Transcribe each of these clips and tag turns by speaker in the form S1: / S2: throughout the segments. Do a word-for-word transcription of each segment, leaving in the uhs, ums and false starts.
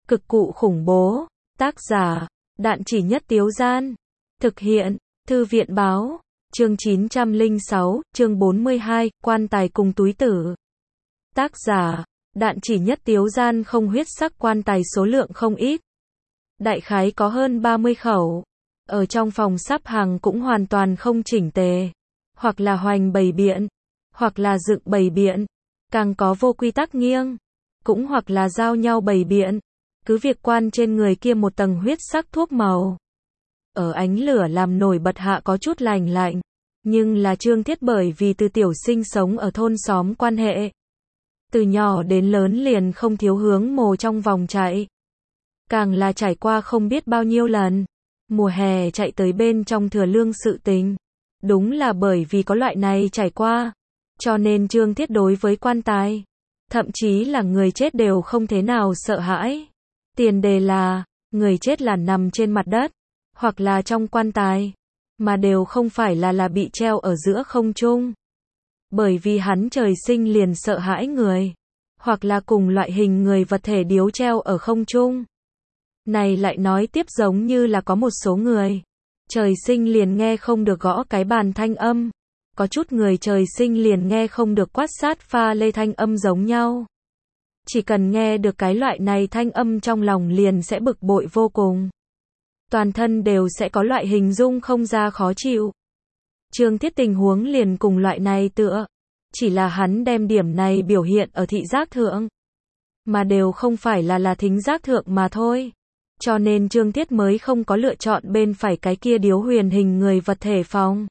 S1: Cực cụ khủng bố. Tác giả, Đạn Chỉ Nhất Tiếu Gian. Thực hiện, Thư viện Báo. Chương chín trăm lẻ sáu, chương bốn mươi hai, quan tài cùng túi tử. Tác giả, Đạn Chỉ Nhất Tiếu Gian. Không huyết sắc quan tài số lượng không ít. Đại khái có hơn ba mươi khẩu. Ở trong phòng sắp hàng cũng hoàn toàn không chỉnh tề. Hoặc là hoành bày biện, hoặc là dựng bày biện, càng có vô quy tắc nghiêng, cũng hoặc là giao nhau bày biện. Cứ việc quan trên người kia một tầng huyết sắc thuốc màu. Ở ánh lửa làm nổi bật hạ có chút lành lạnh. Nhưng là Trương Thiết bởi vì từ tiểu sinh sống ở thôn xóm quan hệ. Từ nhỏ đến lớn liền không thiếu hướng mồ trong vòng chạy. Càng là trải qua không biết bao nhiêu lần. Mùa hè chạy tới bên trong thừa lương sự tình. Đúng là bởi vì có loại này trải qua. Cho nên Trương Thiết đối với quan tài, thậm chí là người chết đều không thế nào sợ hãi. Tiền đề là, người chết là nằm trên mặt đất, hoặc là trong quan tài, mà đều không phải là là bị treo ở giữa không trung. Bởi vì hắn trời sinh liền sợ hãi người, hoặc là cùng loại hình người vật thể điếu treo ở không trung. Này lại nói tiếp giống như là có một số người, trời sinh liền nghe không được gõ cái bàn thanh âm. Có chút người trời sinh liền nghe không được quát sát pha lê thanh âm giống nhau. Chỉ cần nghe được cái loại này thanh âm trong lòng liền sẽ bực bội vô cùng. Toàn thân đều sẽ có loại hình dung không ra khó chịu. Trương Thiết tình huống liền cùng loại này tựa. Chỉ là hắn đem điểm này biểu hiện ở thị giác thượng. Mà đều không phải là là thính giác thượng mà thôi. Cho nên Trương Thiết mới không có lựa chọn bên phải cái kia điếu huyền hình người vật thể phòng.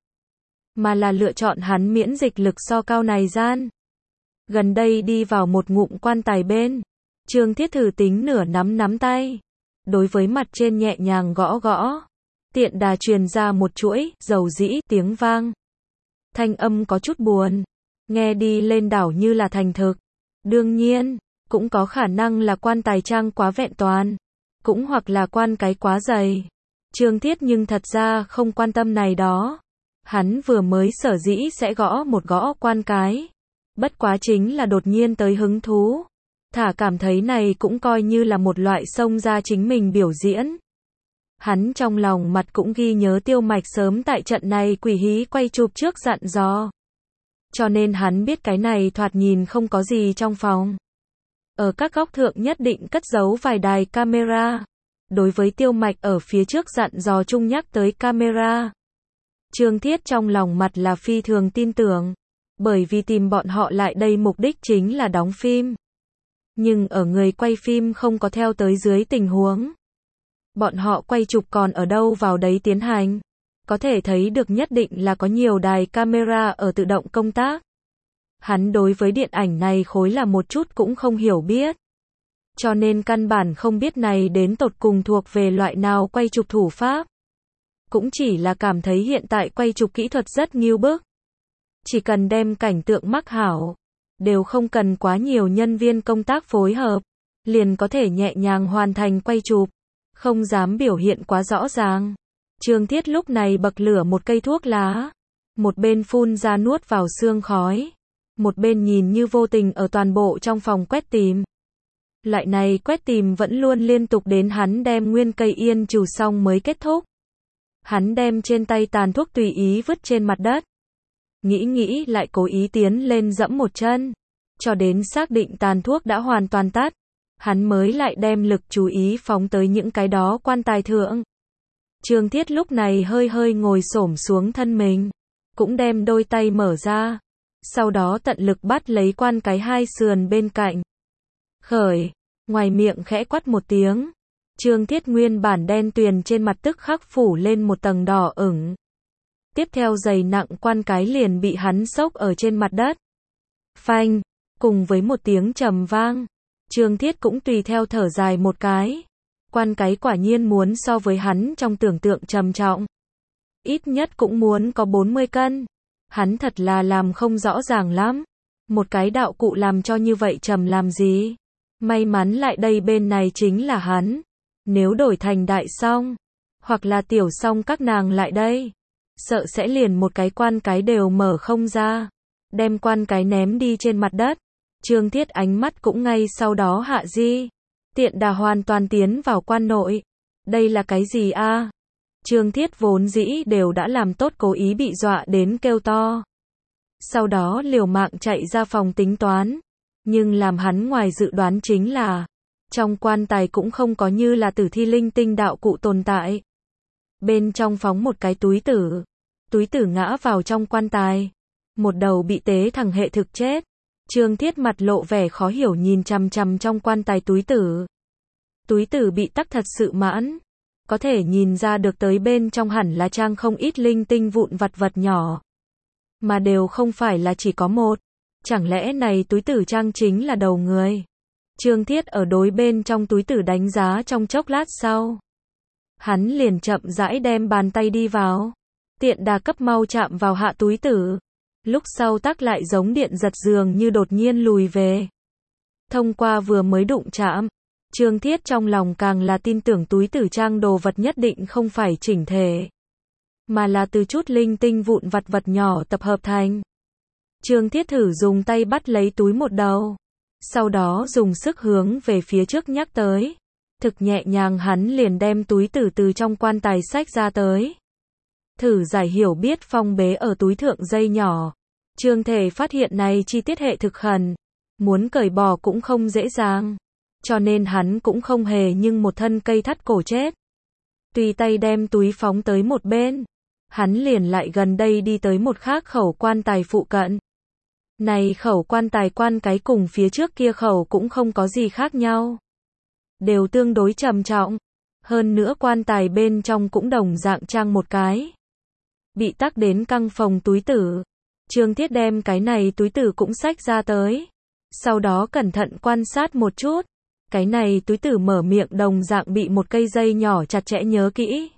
S1: Mà là lựa chọn hắn miễn dịch lực so cao này gian. Gần đây đi vào một ngụm quan tài bên. Trương Thiết thử tính nửa nắm nắm tay. Đối với mặt trên nhẹ nhàng gõ gõ. Tiện đà truyền ra một chuỗi, dầu dĩ, tiếng vang. Thanh âm có chút buồn. Nghe đi lên đảo như là thành thực. Đương nhiên, cũng có khả năng là quan tài trang quá vẹn toàn. Cũng hoặc là quan cái quá dày. Trương Thiết nhưng thật ra không quan tâm này đó. Hắn vừa mới sở dĩ sẽ gõ một gõ quan cái. Bất quá chính là đột nhiên tới hứng thú. Thả cảm thấy này cũng coi như là một loại xông ra chính mình biểu diễn. Hắn trong lòng mặt cũng ghi nhớ Tiêu Mạch sớm tại trận này quỷ hí quay chụp trước dặn dò. Cho nên hắn biết cái này thoạt nhìn không có gì trong phòng. Ở các góc thượng nhất định cất giấu vài đài camera. Đối với Tiêu Mạch ở phía trước dặn dò chung nhắc tới camera. Trương Thiết trong lòng mặt là phi thường tin tưởng. Bởi vì tìm bọn họ lại đây mục đích chính là đóng phim. Nhưng ở người quay phim không có theo tới dưới tình huống. Bọn họ quay chụp còn ở đâu vào đấy tiến hành. Có thể thấy được nhất định là có nhiều đài camera ở tự động công tác. Hắn đối với điện ảnh này khối là một chút cũng không hiểu biết. Cho nên căn bản không biết này đến tột cùng thuộc về loại nào quay chụp thủ pháp. Cũng chỉ là cảm thấy hiện tại quay chụp kỹ thuật rất nghiêu bức. Chỉ cần đem cảnh tượng mắc hảo, đều không cần quá nhiều nhân viên công tác phối hợp, liền có thể nhẹ nhàng hoàn thành quay chụp, không dám biểu hiện quá rõ ràng. Trương Thiết lúc này bậc lửa một cây thuốc lá, một bên phun ra nuốt vào sương khói, một bên nhìn như vô tình ở toàn bộ trong phòng quét tìm. Loại này quét tìm vẫn luôn liên tục đến hắn đem nguyên cây yên trù xong mới kết thúc. Hắn đem trên tay tàn thuốc tùy ý vứt trên mặt đất. Nghĩ nghĩ lại cố ý tiến lên dẫm một chân. Cho đến xác định tàn thuốc đã hoàn toàn tắt. Hắn mới lại đem lực chú ý phóng tới những cái đó quan tài thượng. Trương Thiết lúc này hơi hơi ngồi xổm xuống thân mình. Cũng đem đôi tay mở ra. Sau đó tận lực bắt lấy quan cái hai sườn bên cạnh. Khởi, ngoài miệng khẽ quát một tiếng. Trương Thiết nguyên bản đen tuyền trên mặt tức khắc phủ lên một tầng đỏ ửng. Tiếp theo giày nặng quan cái liền bị hắn xốc ở trên mặt đất. Phanh, cùng với một tiếng trầm vang. Trương Thiết cũng tùy theo thở dài một cái. Quan cái quả nhiên muốn so với hắn trong tưởng tượng trầm trọng. Ít nhất cũng muốn có bốn mươi cân. Hắn thật là làm không rõ ràng lắm. Một cái đạo cụ làm cho như vậy trầm làm gì. May mắn lại đây bên này chính là hắn. Nếu đổi thành đại song, hoặc là tiểu song các nàng lại đây, sợ sẽ liền một cái quan cái đều mở không ra. Đem quan cái ném đi trên mặt đất. Trương Thiết ánh mắt cũng ngay sau đó hạ di. Tiện đà hoàn toàn tiến vào quan nội. Đây là cái gì a? Trương Thiết vốn dĩ đều đã làm tốt cố ý bị dọa đến kêu to. Sau đó liều mạng chạy ra phòng tính toán. Nhưng làm hắn ngoài dự đoán chính là, trong quan tài cũng không có như là tử thi linh tinh đạo cụ tồn tại. Bên trong phóng một cái túi tử. Túi tử ngã vào trong quan tài. Một đầu bị tế thẳng hệ thực chết. Trương Thiết mặt lộ vẻ khó hiểu nhìn chằm chằm trong quan tài túi tử. Túi tử bị tắc thật sự mãn. Có thể nhìn ra được tới bên trong hẳn là trang không ít linh tinh vụn vặt vật nhỏ. Mà đều không phải là chỉ có một. Chẳng lẽ này túi tử trang chính là đầu người? Trương Thiết ở đối bên trong túi tử đánh giá trong chốc lát sau. Hắn liền chậm rãi đem bàn tay đi vào. Tiện đà cấp mau chạm vào hạ túi tử. Lúc sau tác lại giống điện giật dường như đột nhiên lùi về. Thông qua vừa mới đụng chạm, Trương Thiết trong lòng càng là tin tưởng túi tử trang đồ vật nhất định không phải chỉnh thể, mà là từ chút linh tinh vụn vặt vật nhỏ tập hợp thành. Trương Thiết thử dùng tay bắt lấy túi một đầu, sau đó dùng sức hướng về phía trước nhắc tới. Thực nhẹ nhàng hắn liền đem túi tử từ trong quan tài xách ra tới. Thử giải hiểu biết phong bế ở túi thượng dây nhỏ. Trương thể phát hiện này chi tiết hệ thực khẩn. Muốn cởi bỏ cũng không dễ dàng. Cho nên hắn cũng không hề nhưng một thân cây thắt cổ chết. Tùy tay đem túi phóng tới một bên. Hắn liền lại gần đây đi tới một khác khẩu quan tài phụ cận. Này khẩu quan tài quan cái cùng phía trước kia khẩu cũng không có gì khác nhau. Đều tương đối trầm trọng. Hơn nữa quan tài bên trong cũng đồng dạng trang một cái. Bị tắc đến căng phòng túi tử. Trương Thiết đem cái này túi tử cũng xách ra tới. Sau đó cẩn thận quan sát một chút. Cái này túi tử mở miệng đồng dạng bị một cây dây nhỏ chặt chẽ nhớ kỹ.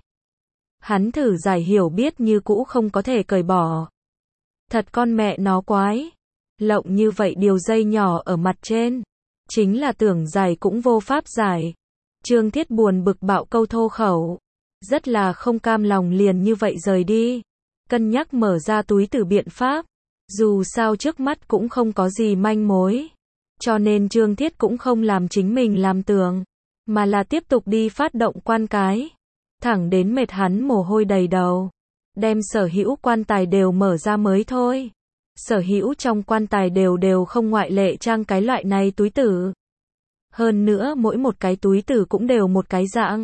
S1: Hắn thử giải hiểu biết như cũ không có thể cởi bỏ. Thật con mẹ nó quái. Lộng như vậy điều dây nhỏ ở mặt trên. Chính là tưởng giải cũng vô pháp giải. Trương Thiết buồn bực bạo câu thô khẩu. Rất là không cam lòng liền như vậy rời đi. Cân nhắc mở ra túi tử biện pháp. Dù sao trước mắt cũng không có gì manh mối. Cho nên Trương Thiết cũng không làm chính mình làm tường. Mà là tiếp tục đi phát động quan cái. Thẳng đến mệt hắn mồ hôi đầy đầu. Đem sở hữu quan tài đều mở ra mới thôi. Sở hữu trong quan tài đều đều không ngoại lệ trang cái loại này túi tử. Hơn nữa mỗi một cái túi tử cũng đều một cái dạng.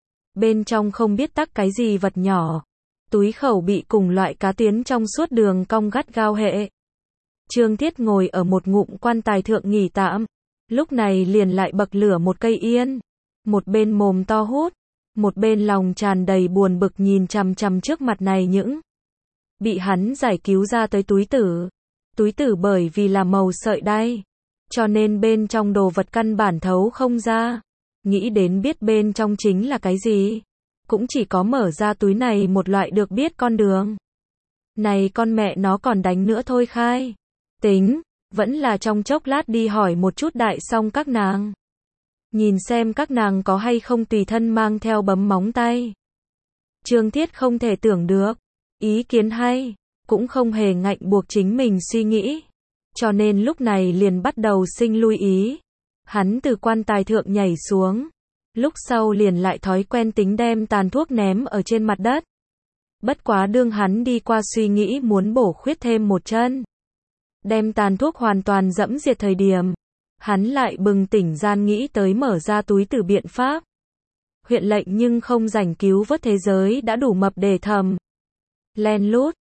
S1: Bên trong không biết tắc cái gì vật nhỏ. Túi khẩu bị cùng loại cá tiến trong suốt đường cong gắt gao hệ. Trương Thiết ngồi ở một ngụm quan tài thượng nghỉ tạm. Lúc này liền lại bậc lửa một cây yên. Một bên mồm to hút. Một bên lòng tràn đầy buồn bực nhìn chằm chằm trước mặt này những. Bị hắn giải cứu ra tới túi tử. Túi tử bởi vì là màu sợi đay. Cho nên bên trong đồ vật căn bản thấu không ra. Nghĩ đến biết bên trong chính là cái gì. Cũng chỉ có mở ra túi này một loại được biết con đường. Này con mẹ nó còn đánh nữa thôi khai. Tính, vẫn là trong chốc lát đi hỏi một chút đại xong các nàng. Nhìn xem các nàng có hay không tùy thân mang theo bấm móng tay. Trương Thiết không thể tưởng được. Ý kiến hay, cũng không hề ngạnh buộc chính mình suy nghĩ. Cho nên lúc này liền bắt đầu sinh lui ý. Hắn từ quan tài thượng nhảy xuống. Lúc sau liền lại thói quen tính đem tàn thuốc ném ở trên mặt đất. Bất quá đương hắn đi qua suy nghĩ muốn bổ khuyết thêm một chân. Đem tàn thuốc hoàn toàn dẫm diệt thời điểm. Hắn lại bừng tỉnh gian nghĩ tới mở ra túi tử biện pháp. Huyện lệnh nhưng không rảnh cứu vớt thế giới đã đủ mập để thầm. Len lút,